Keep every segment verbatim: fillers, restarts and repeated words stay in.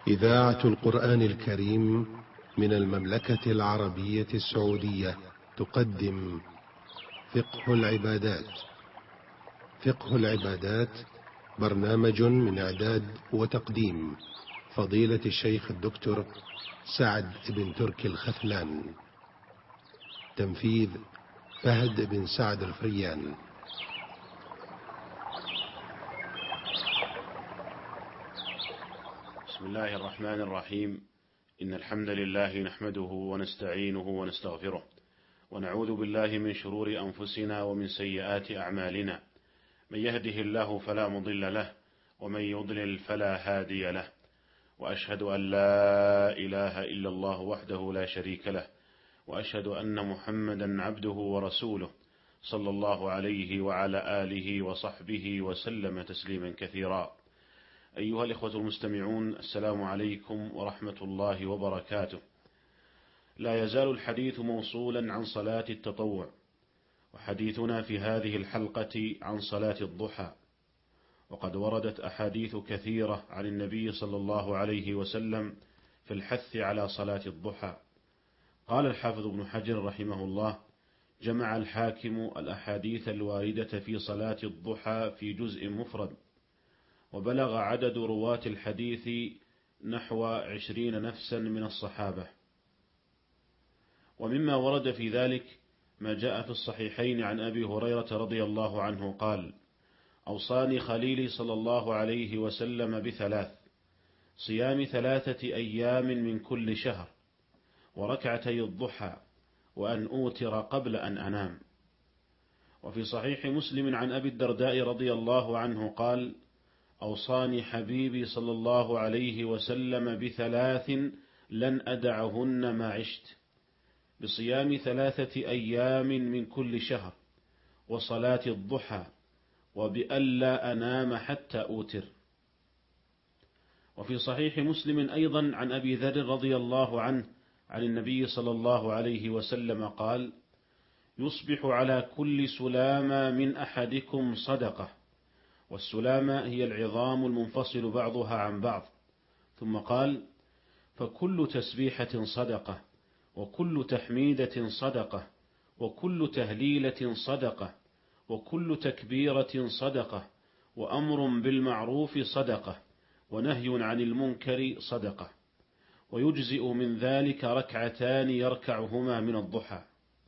إذاعة القرآن الكريم من المملكة العربية السعودية تقدم فقه العبادات. فقه العبادات برنامج من إعداد وتقديم فضيلة الشيخ الدكتور سعد بن تركي الخثلان. تنفيذ فهد بن سعد الفريان. بسم الله الرحمن الرحيم. إن الحمد لله نحمده ونستعينه ونستغفره، ونعوذ بالله من شرور أنفسنا ومن سيئات أعمالنا. من يهده الله فلا مضل له، ومن يضلل فلا هادي له. وأشهد أن لا إله إلا الله وحده لا شريك له، وأشهد أن محمدا عبده ورسوله صلى الله عليه وعلى آله وصحبه وسلم تسليما كثيرا. أيها الإخوة المستمعون، السلام عليكم ورحمة الله وبركاته. لا يزال الحديث موصولا عن صلاة التطوع، وحديثنا في هذه الحلقة عن صلاة الضحى. وقد وردت أحاديث كثيرة عن النبي صلى الله عليه وسلم في الحث على صلاة الضحى. قال الحافظ ابن حجر رحمه الله: جمع الحاكم الأحاديث الواردة في صلاة الضحى في جزء مفرد، وبلغ عدد رواة الحديث نحو عشرين نفسا من الصحابة. ومما ورد في ذلك ما جاء في الصحيحين عن أبي هريرة رضي الله عنه قال: أوصاني خليلي صلى الله عليه وسلم بثلاث: صيام ثلاثة أيام من كل شهر، وركعتي الضحى، وأن أوتر قبل أن أنام. وفي صحيح مسلم عن أبي الدرداء رضي الله عنه قال: أوصاني حبيبي صلى الله عليه وسلم بثلاث لن أدعهن ما عشت: بصيام ثلاثة أيام من كل شهر، وصلاة الضحى، وبألا أنام حتى أوتر. وفي صحيح مسلم أيضا عن أبي ذر رضي الله عنه عن النبي صلى الله عليه وسلم قال: يصبح على كل سلامة من أحدكم صدقة. والسلامة هي العظام المنفصل بعضها عن بعض. ثم قال: فكل تسبيحة صدقة، وكل تحميدة صدقة، وكل تهليلة صدقة، وكل تكبيرة صدقة، وأمر بالمعروف صدقة، ونهي عن المنكر صدقة. ويجزئ من ذلك ركعتان يركعهما من الضحى.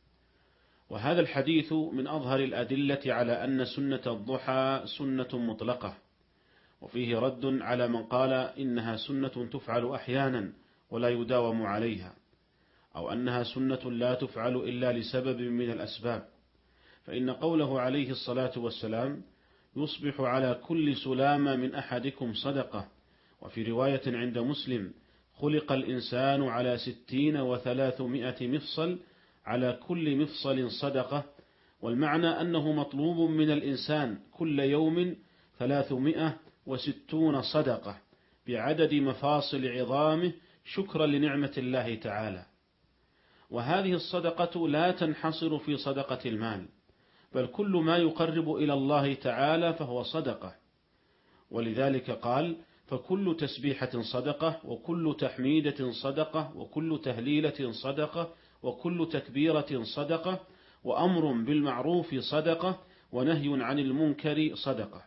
وهذا الحديث من أظهر الأدلة على أن سنة الضحى سنة مطلقة، وفيه رد على من قال إنها سنة تفعل أحيانا ولا يداوم عليها، أو أنها سنة لا تفعل إلا لسبب من الأسباب. فإن قوله عليه الصلاة والسلام: يصبح على كل سلامة من أحدكم صدقة، وفي رواية عند مسلم: خلق الإنسان على ستين وثلاثمائة مفصل، على كل مفصل صدقة. والمعنى أنه مطلوب من الإنسان كل يوم ثلاثمائة وستون صدقة بعدد مفاصل عظامه، شكرا لنعمة الله تعالى. وهذه الصدقة لا تنحصر في صدقة المال، بل كل ما يقرب إلى الله تعالى فهو صدقة. ولذلك قال: فكل تسبيحة صدقة، وكل تحميدة صدقة، وكل تهليلة صدقة، وكل تكبيرة صدقة، وأمر بالمعروف صدقة، ونهي عن المنكر صدقة.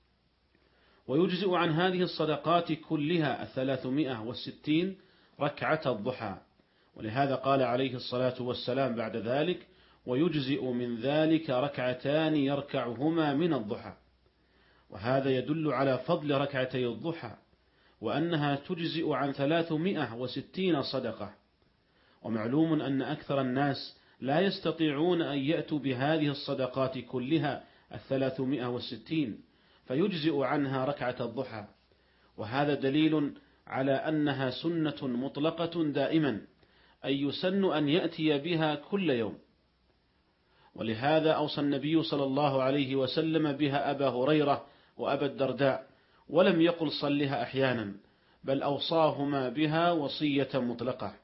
ويجزئ عن هذه الصدقات كلها الثلاثمائة والستين ركعة الضحى. ولهذا قال عليه الصلاة والسلام بعد ذلك: ويجزئ من ذلك ركعتان يركعهما من الضحى. وهذا يدل على فضل ركعتي الضحى، وأنها تجزئ عن ثلاثمائة وستين صدقة. ومعلوم أن أكثر الناس لا يستطيعون أن يأتوا بهذه الصدقات كلها الثلاثمائة والستين، فيجزئ عنها ركعة الضحى. وهذا دليل على أنها سنة مطلقة دائما، أي يسن أن يأتي بها كل يوم. ولهذا أوصى النبي صلى الله عليه وسلم بها أبا هريرة وأبا الدرداء، ولم يقل صلها أحيانا، بل أوصاهما بها وصية مطلقة.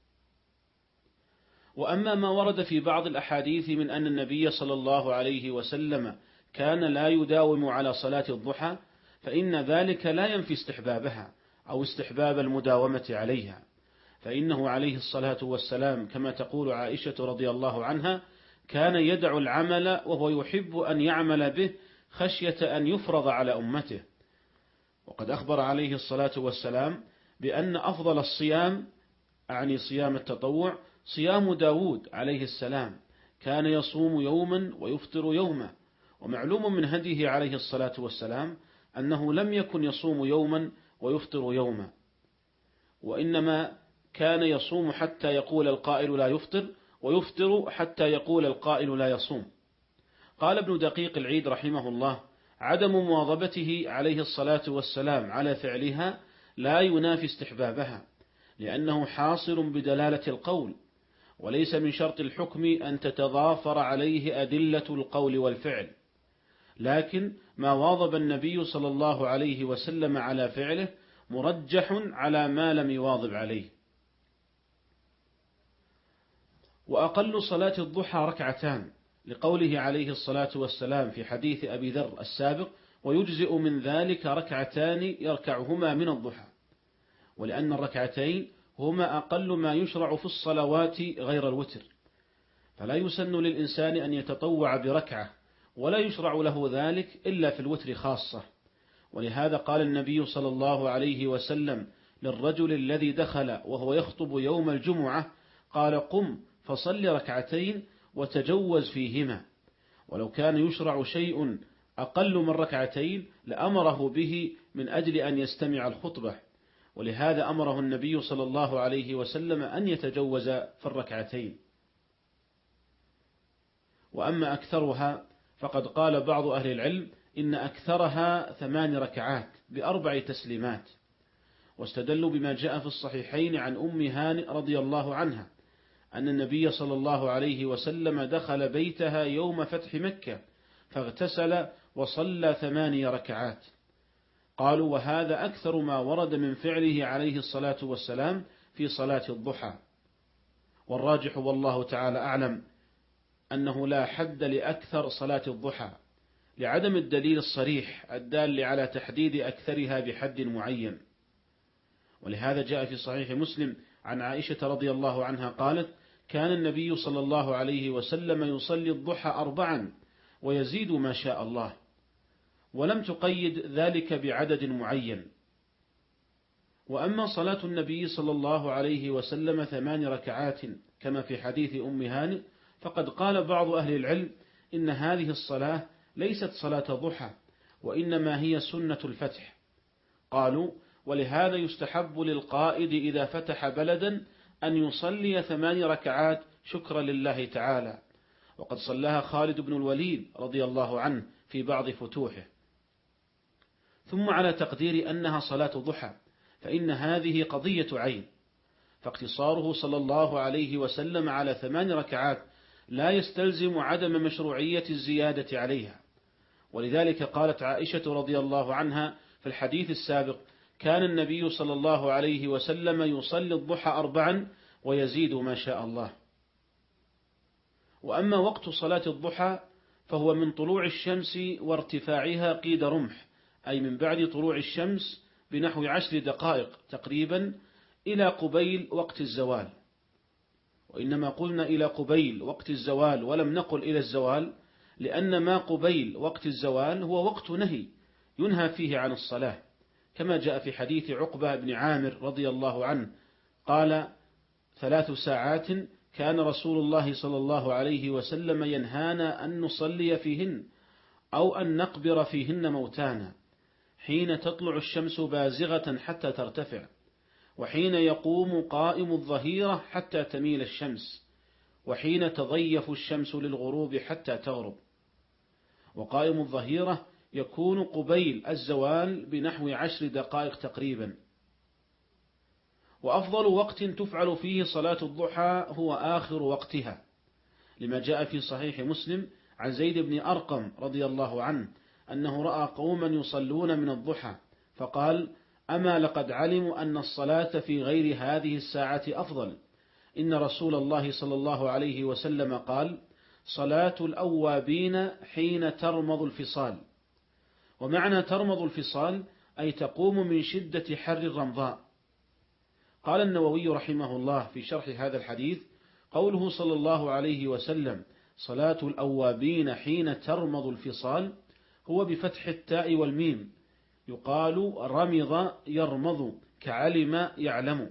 وأما ما ورد في بعض الأحاديث من أن النبي صلى الله عليه وسلم كان لا يداوم على صلاة الضحى، فإن ذلك لا ينفي استحبابها، أو استحباب المداومة عليها، فإنه عليه الصلاة والسلام كما تقول عائشة رضي الله عنها كان يدع العمل وهو يحب أن يعمل به خشية أن يفرض على أمته. وقد أخبر عليه الصلاة والسلام بأن أفضل الصيام، أعني صيام التطوع، صيام داود عليه السلام، كان يصوم يوما ويفطر يوما. ومعلوم من هديه عليه الصلاة والسلام أنه لم يكن يصوم يوما ويفطر يوما، وإنما كان يصوم حتى يقول القائل لا يفطر، ويفطر حتى يقول القائل لا يصوم. قال ابن دقيق العيد رحمه الله: عدم مواظبته عليه الصلاة والسلام على فعلها لا ينافي استحبابها، لأنه حاصل بدلالة القول، وليس من شرط الحكم أن تتضافر عليه أدلة القول والفعل، لكن ما واظب النبي صلى الله عليه وسلم على فعله مرجح على ما لم يواظب عليه. وأقل صلاة الضحى ركعتان، لقوله عليه الصلاة والسلام في حديث أبي ذر السابق: ويجزئ من ذلك ركعتان يركعهما من الضحى، ولأن الركعتين هما أقل ما يشرع في الصلوات غير الوتر، فلا يسن للإنسان أن يتطوع بركعة، ولا يشرع له ذلك إلا في الوتر خاصة. ولهذا قال النبي صلى الله عليه وسلم للرجل الذي دخل وهو يخطب يوم الجمعة: قال قم فصل ركعتين وتجوز فيهما. ولو كان يشرع شيء أقل من ركعتين لأمره به من أجل أن يستمع الخطبة، ولهذا أمره النبي صلى الله عليه وسلم أن يتجوز في الركعتين. وأما أكثرها فقد قال بعض أهل العلم إن أكثرها ثمان ركعات بأربع تسليمات، واستدلوا بما جاء في الصحيحين عن أم هانئ رضي الله عنها أن النبي صلى الله عليه وسلم دخل بيتها يوم فتح مكة فاغتسل وصلى ثماني ركعات. قالوا: وهذا أكثر ما ورد من فعله عليه الصلاة والسلام في صلاة الضحى. والراجح والله تعالى أعلم أنه لا حد لأكثر صلاة الضحى، لعدم الدليل الصريح الدال على تحديد أكثرها بحد معين. ولهذا جاء في صحيح مسلم عن عائشة رضي الله عنها قالت: كان النبي صلى الله عليه وسلم يصلي الضحى أربعا ويزيد ما شاء الله، ولم تقيد ذلك بعدد معين. وأما صلاة النبي صلى الله عليه وسلم ثمان ركعات كما في حديث أم هانئ، فقد قال بعض أهل العلم إن هذه الصلاة ليست صلاة ضحى، وإنما هي سنة الفتح. قالوا: ولهذا يستحب للقائد إذا فتح بلدا أن يصلي ثمان ركعات شكرا لله تعالى، وقد صلاها خالد بن الوليد رضي الله عنه في بعض فتوحه. ثم على تقدير أنها صلاة ضحى فإن هذه قضية عين، فاقتصاره صلى الله عليه وسلم على ثمان ركعات لا يستلزم عدم مشروعية الزيادة عليها. ولذلك قالت عائشة رضي الله عنها في الحديث السابق: كان النبي صلى الله عليه وسلم يصلي الضحى أربعا ويزيد ما شاء الله. وأما وقت صلاة الضحى فهو من طلوع الشمس وارتفاعها قيد رمح، أي من بعد طلوع الشمس بنحو عشر دقائق تقريبا إلى قبيل وقت الزوال. وإنما قلنا إلى قبيل وقت الزوال ولم نقل إلى الزوال، لأن ما قبيل وقت الزوال هو وقت نهي ينهى فيه عن الصلاة، كما جاء في حديث عقبة بن عامر رضي الله عنه قال: ثلاث ساعات كان رسول الله صلى الله عليه وسلم ينهانا أن نصلي فيهن أو أن نقبر فيهن موتانا: حين تطلع الشمس بازغة حتى ترتفع، وحين يقوم قائم الظهيرة حتى تميل الشمس، وحين تضيف الشمس للغروب حتى تغرب. وقائم الظهيرة يكون قبيل الزوال بنحو عشر دقائق تقريبا. وأفضل وقت تفعل فيه صلاة الضحى هو آخر وقتها، لما جاء في صحيح مسلم عن زيد بن أرقم رضي الله عنه أنه رأى قوما يصلون من الضحى فقال: أما لقد علموا أن الصلاة في غير هذه الساعة أفضل. إن رسول الله صلى الله عليه وسلم قال: صلاة الأوابين حين ترمض الفصال. ومعنى ترمض الفصال أي تقوم من شدة حر الرمضاء. قال النووي رحمه الله في شرح هذا الحديث: قوله صلى الله عليه وسلم: صلاة الأوابين حين ترمض الفصال، هو بفتح التاء والميم، يقال رمض يرمض كعلم يعلم.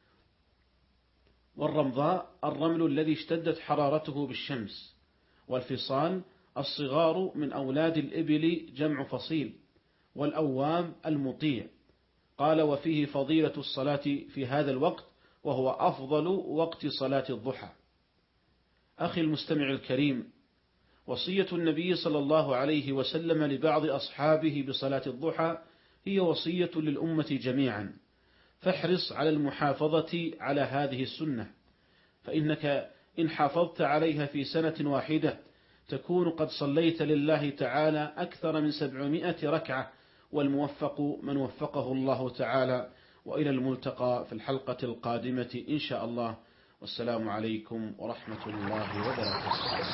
والرمضاء الرمل الذي اشتدت حرارته بالشمس، والفصال الصغار من أولاد الإبل جمع فصيل، والأواب المطيع. قال: وفيه فضيلة الصلاة في هذا الوقت، وهو أفضل وقت صلاة الضحى. أخي المستمع الكريم، وصية النبي صلى الله عليه وسلم لبعض أصحابه بصلاة الضحى هي وصية للأمة جميعا، فاحرص على المحافظة على هذه السنة، فإنك إن حافظت عليها في سنة واحدة تكون قد صليت لله تعالى أكثر من سبعمائة ركعة، والموفق من وفقه الله تعالى. وإلى الملتقى في الحلقة القادمة إن شاء الله، والسلام عليكم ورحمة الله وبركاته.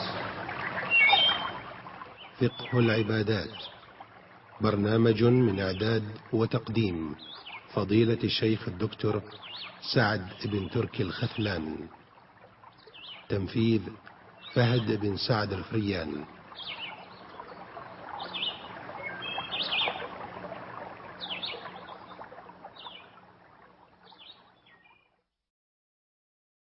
فقه العبادات، برنامج من إعداد وتقديم فضيلة الشيخ الدكتور سعد بن تركي الختلان، تنفيذ فهد بن سعد الفريان.